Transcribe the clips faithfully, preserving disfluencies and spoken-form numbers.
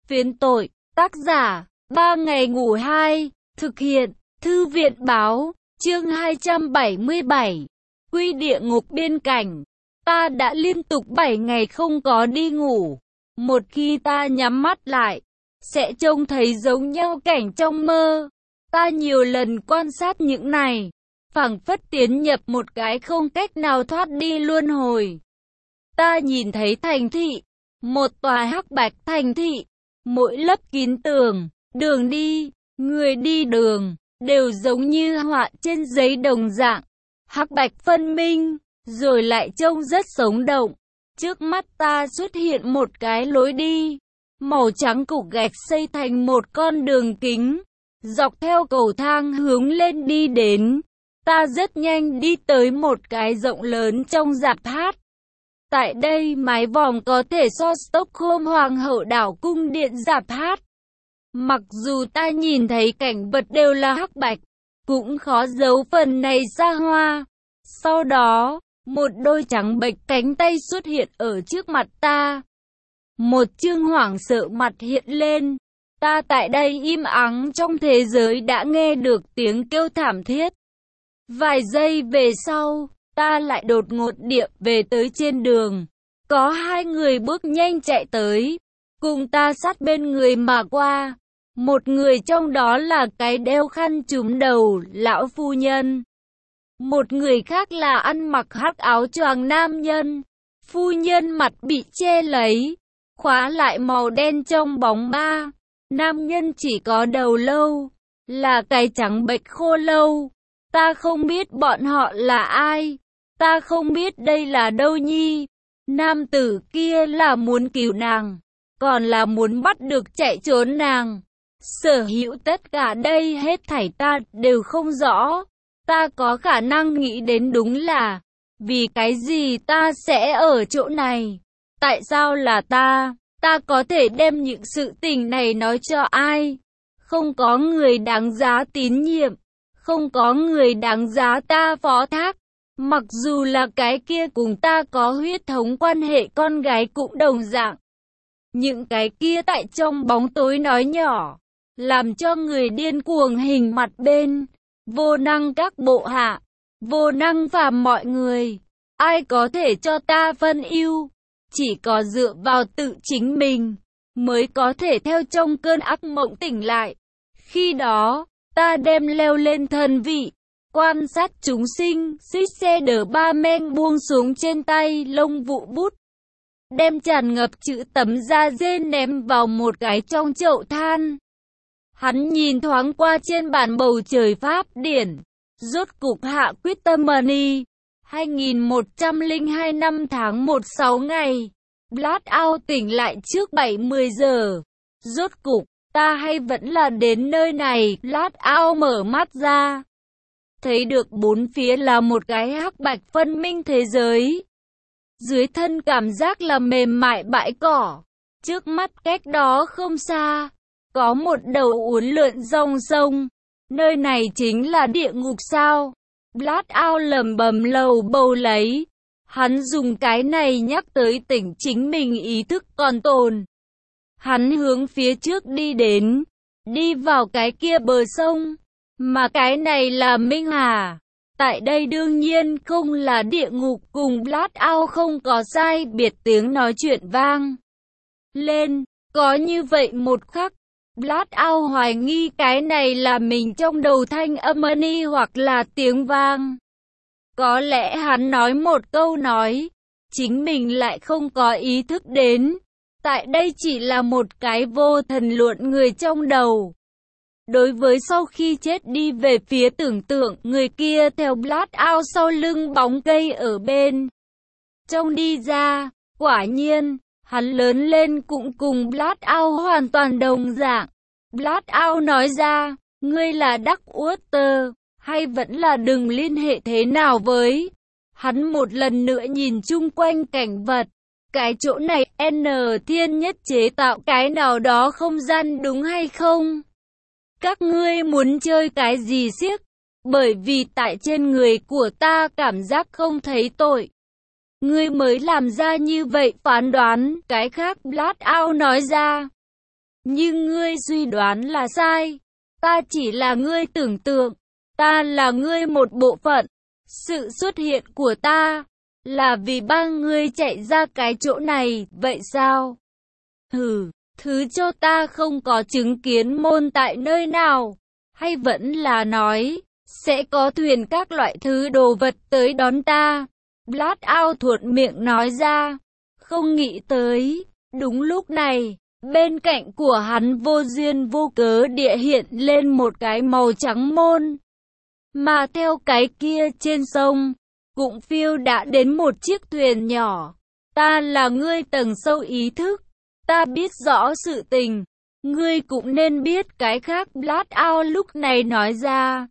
Phiến tội, tác giả, ba ngày ngủ hai, thực hiện, thư viện báo, chương hai trăm bảy mươi bảy, quy địa ngục biên cảnh. Ta đã liên tục bảy ngày không có đi ngủ. Một khi ta nhắm mắt lại, sẽ trông thấy giống nhau cảnh trong mơ. Ta nhiều lần quan sát những này, phảng phất tiến nhập một cái không cách nào thoát đi luân hồi. Ta nhìn thấy thành thị, một tòa hắc bạch thành thị, mỗi lấp kín tường, đường đi, người đi đường, đều giống như họa trên giấy đồng dạng, hắc bạch phân minh, rồi lại trông rất sống động. Trước mắt ta xuất hiện một cái lối đi, màu trắng cục gạch xây thành một con đường kính, dọc theo cầu thang hướng lên đi đến. Ta rất nhanh đi tới một cái rộng lớn trong rạp hát. Tại đây mái vòm có thể so Stockholm Hoàng hậu đảo cung điện rạp hát. Mặc dù ta nhìn thấy cảnh vật đều là hắc bạch, cũng khó giấu phần này xa hoa. Sau đó, một đôi trắng bệch cánh tay xuất hiện ở trước mặt ta. Một chương hoảng sợ mặt hiện lên. Ta tại đây im ắng trong thế giới đã nghe được tiếng kêu thảm thiết. Vài giây về sau, ta lại đột ngột địa về tới trên đường. Có hai người bước nhanh chạy tới, cùng ta sát bên người mà qua. Một người trong đó là cái đeo khăn trùm đầu, lão phu nhân. Một người khác là ăn mặc hắc áo choàng nam nhân. Phu nhân mặt bị che lấy, khóa lại màu đen trong bóng ma. Nam nhân chỉ có đầu lâu, là cái trắng bệch khô lâu. Ta không biết bọn họ là ai. Ta không biết đây là đâu nhi. Nam tử kia là muốn cứu nàng, còn là muốn bắt được chạy trốn nàng. Sở hữu tất cả đây hết thảy ta đều không rõ. Ta có khả năng nghĩ đến đúng là, vì cái gì ta sẽ ở chỗ này? Tại sao là ta? Ta có thể đem những sự tình này nói cho ai? Không có người đáng giá tín nhiệm. Không có người đáng giá ta phó thác. Mặc dù là cái kia cùng ta có huyết thống quan hệ con gái cũng đồng dạng. Những cái kia tại trong bóng tối nói nhỏ, làm cho người điên cuồng hình mặt bên. Vô năng các bộ hạ, vô năng phàm mọi người. Ai có thể cho ta phân ưu? Chỉ có dựa vào tự chính mình, mới có thể theo trong cơn ác mộng tỉnh lại. Khi đó, ta đem leo lên thần vị, quan sát chúng sinh, xích xe đờ ba men buông xuống trên tay lông vụ bút. Đem tràn ngập chữ tấm da dê ném vào một cái trong chậu than. Hắn nhìn thoáng qua trên bản bầu trời pháp điển, rốt cục hạ quyết tâm money. hai nghìn một trăm lẻ hai năm tháng một sáu ngày, Blackout tỉnh lại trước bảy mươi giờ. Rốt cục, ta hay vẫn là đến nơi này. Blackout mở mắt ra, thấy được bốn phía là một cái hắc bạch phân minh thế giới. Dưới thân cảm giác là mềm mại bãi cỏ. Trước mắt cách đó không xa, có một đầu uốn lượn dòng sông. Nơi này chính là địa ngục sao? Blackout lẩm bẩm lầu bầu lấy. Hắn dùng cái này nhắc tới tỉnh chính mình ý thức còn tồn. Hắn hướng phía trước đi đến, đi vào cái kia bờ sông. Mà cái này là Minh Hà. Tại đây đương nhiên không là địa ngục, cùng Blackout không có sai biệt tiếng nói chuyện vang lên. Có như vậy một khắc, Blackout hoài nghi cái này là mình trong đầu thanh âm money hoặc là tiếng vang. Có lẽ hắn nói một câu nói, chính mình lại không có ý thức đến. Tại đây chỉ là một cái vô thần luận người trong đầu. Đối với sau khi chết đi về phía tưởng tượng, người kia theo Blackout sau lưng bóng cây ở bên trong đi ra. Quả nhiên, hắn lớn lên cũng cùng Blackout hoàn toàn đồng dạng. Blackout nói ra, ngươi là Darkwater, hay vẫn là đừng liên hệ thế nào với? Hắn một lần nữa nhìn chung quanh cảnh vật. Cái chỗ này, N thiên nhất chế tạo cái nào đó không gian đúng hay không? Các ngươi muốn chơi cái gì xiếc? Bởi vì tại trên người của ta cảm giác không thấy tội. Ngươi mới làm ra như vậy phán đoán. Cái khác Blackout nói ra. Nhưng ngươi suy đoán là sai. Ta chỉ là ngươi tưởng tượng. Ta là ngươi một bộ phận. Sự xuất hiện của ta là vì ba ngươi chạy ra cái chỗ này, vậy sao? Hừ, thứ cho ta không có chứng kiến môn tại nơi nào. Hay vẫn là nói, sẽ có thuyền các loại thứ đồ vật tới đón ta. Blackout thuận miệng nói ra. Không nghĩ tới, đúng lúc này, bên cạnh của hắn vô duyên vô cớ địa hiện lên một cái màu trắng môn. Mà theo cái kia trên sông, cũng phiêu đã đến một chiếc thuyền nhỏ. Ta là ngươi tầng sâu ý thức. Ta biết rõ sự tình. Ngươi cũng nên biết cái khác. Blackout lúc này nói ra.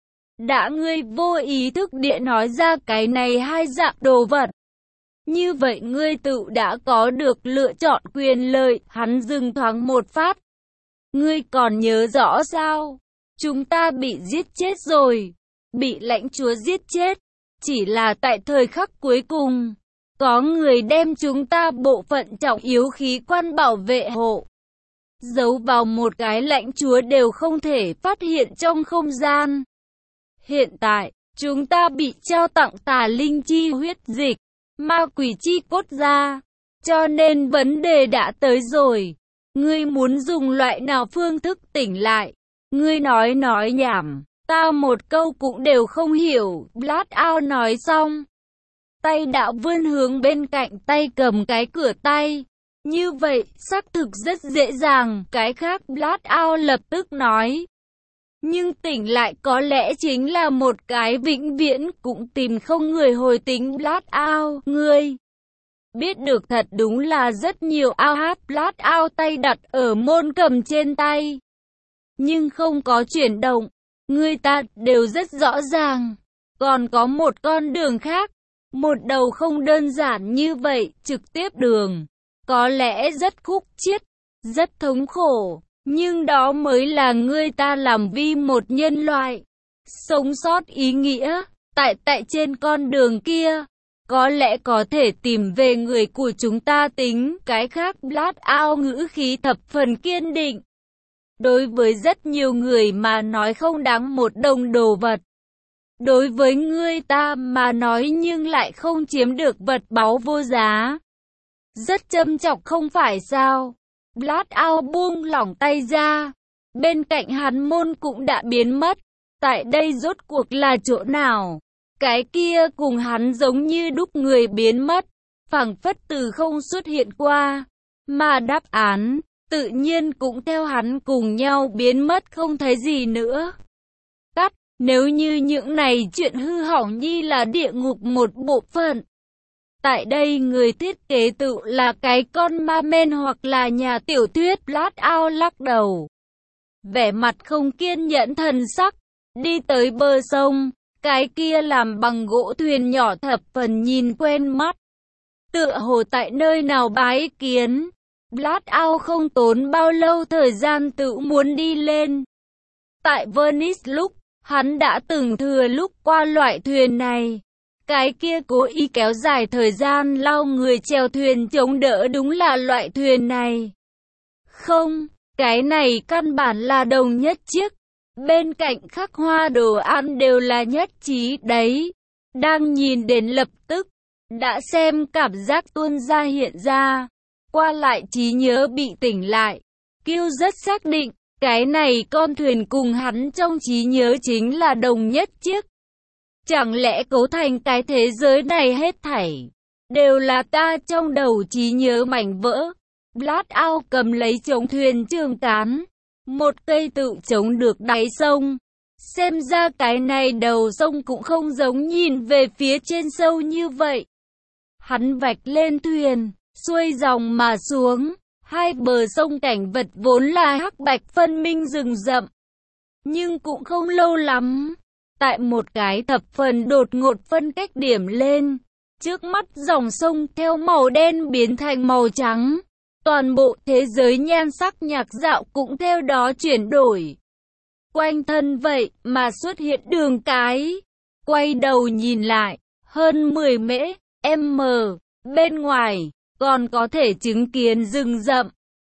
Đã ngươi vô ý thức địa nói ra cái này hai dạng đồ vật. Như vậy ngươi tự đã có được lựa chọn quyền lợi. Hắn dừng thoáng một phát. Ngươi còn nhớ rõ sao? Chúng ta bị giết chết rồi. Bị lãnh chúa giết chết. Chỉ là tại thời khắc cuối cùng. Có người đem chúng ta bộ phận trọng yếu khí quan bảo vệ hộ. Giấu vào một cái lãnh chúa đều không thể phát hiện trong không gian. Hiện tại, chúng ta bị trao tặng tà linh chi huyết dịch, ma quỷ chi cốt ra. Cho nên vấn đề đã tới rồi. Ngươi muốn dùng loại nào phương thức tỉnh lại? Ngươi nói nói nhảm. Ta một câu cũng đều không hiểu. Blackout nói xong. Tay đã vươn hướng bên cạnh tay cầm cái cửa tay. Như vậy, xác thực rất dễ dàng. Cái khác Blackout lập tức nói. Nhưng tỉnh lại có lẽ chính là một cái vĩnh viễn cũng tìm không người hồi tính. Blackout, ngươi biết được thật đúng là rất nhiều. Ao hát Blackout tay đặt ở môn cầm trên tay. Nhưng không có chuyển động. Người ta đều rất rõ ràng. Còn có một con đường khác. Một đầu không đơn giản như vậy, trực tiếp đường. Có lẽ rất khúc chiết, rất thống khổ. Nhưng đó mới là người ta làm vì một nhân loại. Sống sót ý nghĩa. Tại tại trên con đường kia. Có lẽ có thể tìm về người của chúng ta tính. Cái khác Blackout ngữ khí thập phần kiên định. Đối với rất nhiều người mà nói không đáng một đồng đồ vật. Đối với ngươi ta mà nói nhưng lại không chiếm được vật báu vô giá. Rất châm chọc không phải sao? Blackout buông lỏng tay ra. Bên cạnh hắn môn cũng đã biến mất. Tại đây rốt cuộc là chỗ nào? Cái kia cùng hắn giống như đúc người biến mất. Phảng phất từ không xuất hiện qua. Mà đáp án tự nhiên cũng theo hắn cùng nhau biến mất không thấy gì nữa. Cắt, nếu như những này chuyện hư hỏng nhi là địa ngục một bộ phận. Tại đây người thiết kế tự là cái con ma men hoặc là nhà tiểu thuyết. Blackout lắc đầu. Vẻ mặt không kiên nhẫn thần sắc. Đi tới bờ sông. Cái kia làm bằng gỗ thuyền nhỏ thập phần nhìn quen mắt. Tựa hồ tại nơi nào bái kiến. Blackout không tốn bao lâu thời gian tự muốn đi lên. Tại Venice lúc, hắn đã từng thừa lúc qua loại thuyền này. Cái kia cố ý kéo dài thời gian lao người chèo thuyền chống đỡ đúng là loại thuyền này. Không, cái này căn bản là đồng nhất chiếc. Bên cạnh khắc hoa đồ ăn đều là nhất trí đấy. Đang nhìn đến lập tức, đã xem cảm giác tuôn ra hiện ra. Qua lại trí nhớ bị tỉnh lại. Kiêu rất xác định, cái này con thuyền cùng hắn trong trí nhớ chính là đồng nhất chiếc. Chẳng lẽ cấu thành cái thế giới này hết thảy đều là ta trong đầu trí nhớ mảnh vỡ. Blackout cầm lấy chống thuyền trường cán. Một cây tự chống được đáy sông. Xem ra cái này đầu sông cũng không giống nhìn về phía trên sâu như vậy. Hắn vạch lên thuyền. Xuôi dòng mà xuống, hai bờ sông cảnh vật vốn là hắc bạch phân minh rừng rậm. Nhưng cũng không lâu lắm, tại một cái thập phần đột ngột phân cách điểm lên, trước mắt dòng sông theo màu đen biến thành màu trắng. Toàn bộ thế giới nhan sắc nhạc dạo cũng theo đó chuyển đổi. Quanh thân vậy mà xuất hiện đường cái. Quay đầu nhìn lại, hơn mười mễ, m, bên ngoài. Còn có thể chứng kiến rừng rậm,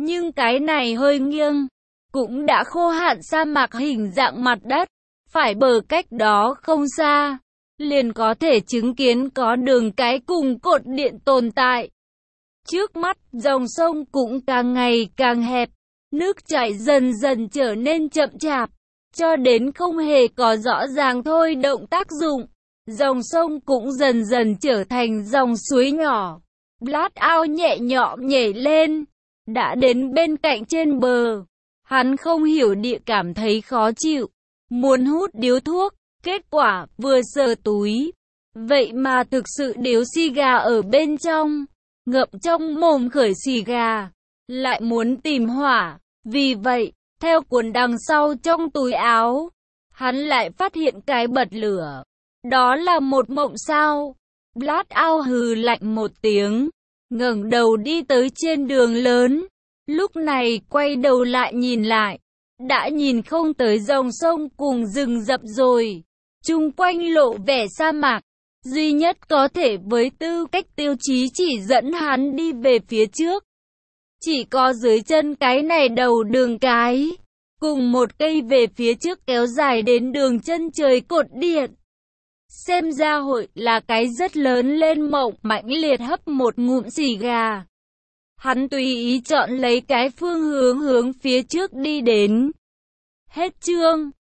nhưng cái này hơi nghiêng, cũng đã khô hạn sa mạc hình dạng mặt đất. Phải bờ cách đó không xa, liền có thể chứng kiến có đường cái cùng cột điện tồn tại. Trước mắt, dòng sông cũng càng ngày càng hẹp, nước chảy dần dần trở nên chậm chạp, cho đến không hề có rõ ràng thôi động tác dụng. Dòng sông cũng dần dần trở thành dòng suối nhỏ. Blackout nhẹ nhõm nhảy lên, đã đến bên cạnh trên bờ. Hắn không hiểu địa cảm thấy khó chịu, muốn hút điếu thuốc, kết quả vừa sờ túi, vậy mà thực sự điếu xì gà ở bên trong, ngậm trong mồm khởi xì gà, lại muốn tìm hỏa. Vì vậy, theo cuốn đằng sau trong túi áo, hắn lại phát hiện cái bật lửa. Đó là một mộng sao? Blackout hừ lạnh một tiếng, ngẩng đầu đi tới trên đường lớn. Lúc này quay đầu lại nhìn lại, đã nhìn không tới dòng sông cùng rừng rậm rồi. Chung quanh lộ vẻ sa mạc, duy nhất có thể với tư cách tiêu chí chỉ dẫn hắn đi về phía trước. Chỉ có dưới chân cái này đầu đường cái, cùng một cây về phía trước kéo dài đến đường chân trời cột điện. Xem ra hội là cái rất lớn lên mộng, mãnh liệt hấp một ngụm xì gà. Hắn tùy ý chọn lấy cái phương hướng hướng phía trước đi đến. Hết chương.